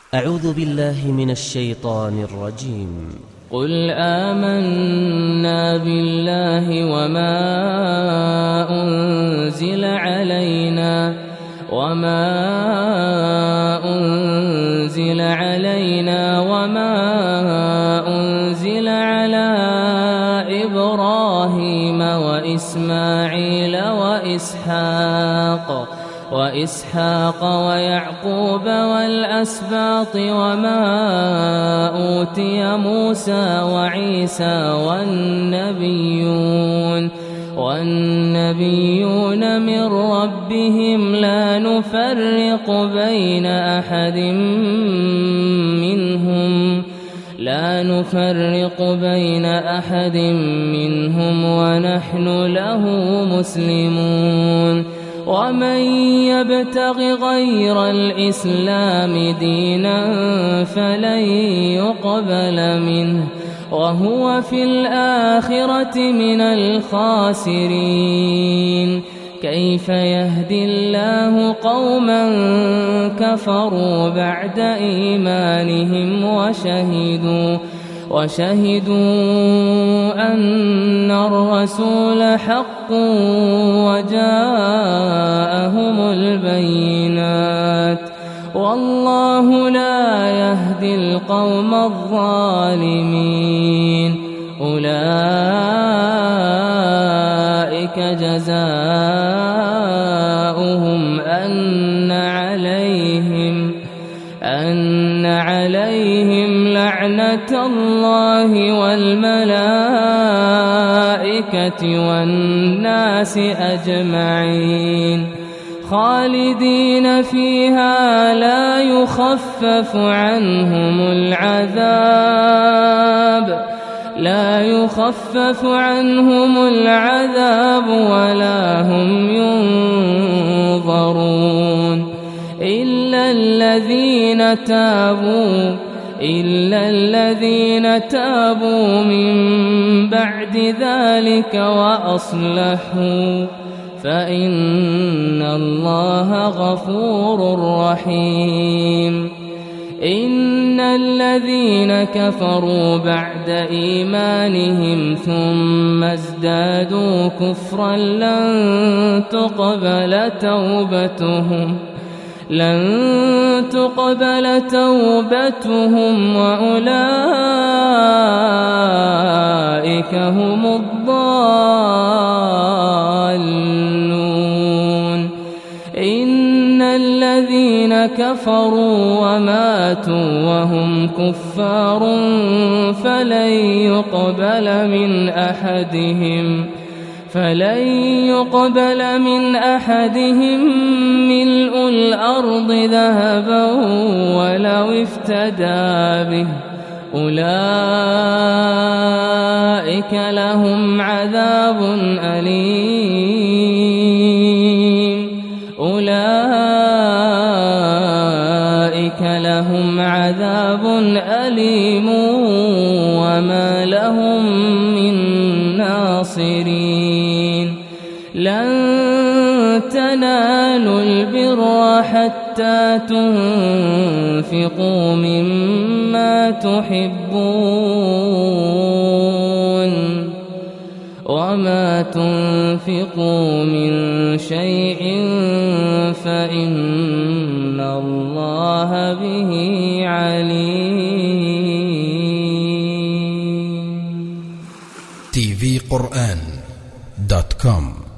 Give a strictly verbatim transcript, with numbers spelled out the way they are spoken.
أعوذ بالله من الشيطان الرجيم. قل آمنا بالله وما أنزل علينا وما أنزل علينا وما أنزل على إبراهيم وإسماعيل وإسحاق وإسحاق ويعقوب والأسباط وما أوتي موسى وعيسى والنبيون والنبيون من ربهم لا نفرق بين أحد منهم لا نفرق بين أحد منهم ونحن له مسلمون. ومن يبتغ غير الإسلام دينا فلن يقبل منه وهو في الآخرة من الخاسرين. كيف يهدي الله قوما كفروا بعد إيمانهم وشهدوا وشهدوا أن الرسول حق وجاءهم البينات والله لا يهدي القوم الظالمين. أولئك جزاؤهم أن عليهم أن عليهم لعنة الله والملائكة والناس أجمعين خالدين فيها لا يخفف عنهم العذاب لا يخفف عنهم العذاب ولا هم ينظرون إلا الذين تابوا إلا الذين تابوا من بعد ذلك وأصلحوا فإن الله غفور رحيم. إن الذين كفروا بعد إيمانهم ثم ازدادوا كفرا لن تقبل توبتهم لن تقبل توبتهم وأولئك هم الضالون. إن الذين كفروا وماتوا وهم كفار فلن يقبل من أحدهم فلن يقبل من أحدهم ملء الأرض ذهبا ولو افتدى به أولئك لهم عذاب أليم أولئك لهم عذاب أليم وما لهم من ناصرين. لن تنالوا البر حتى تنفقوا مما تحبون وما تنفقوا من شيء فإن الله به عليم. تي في قرآن دوت كوم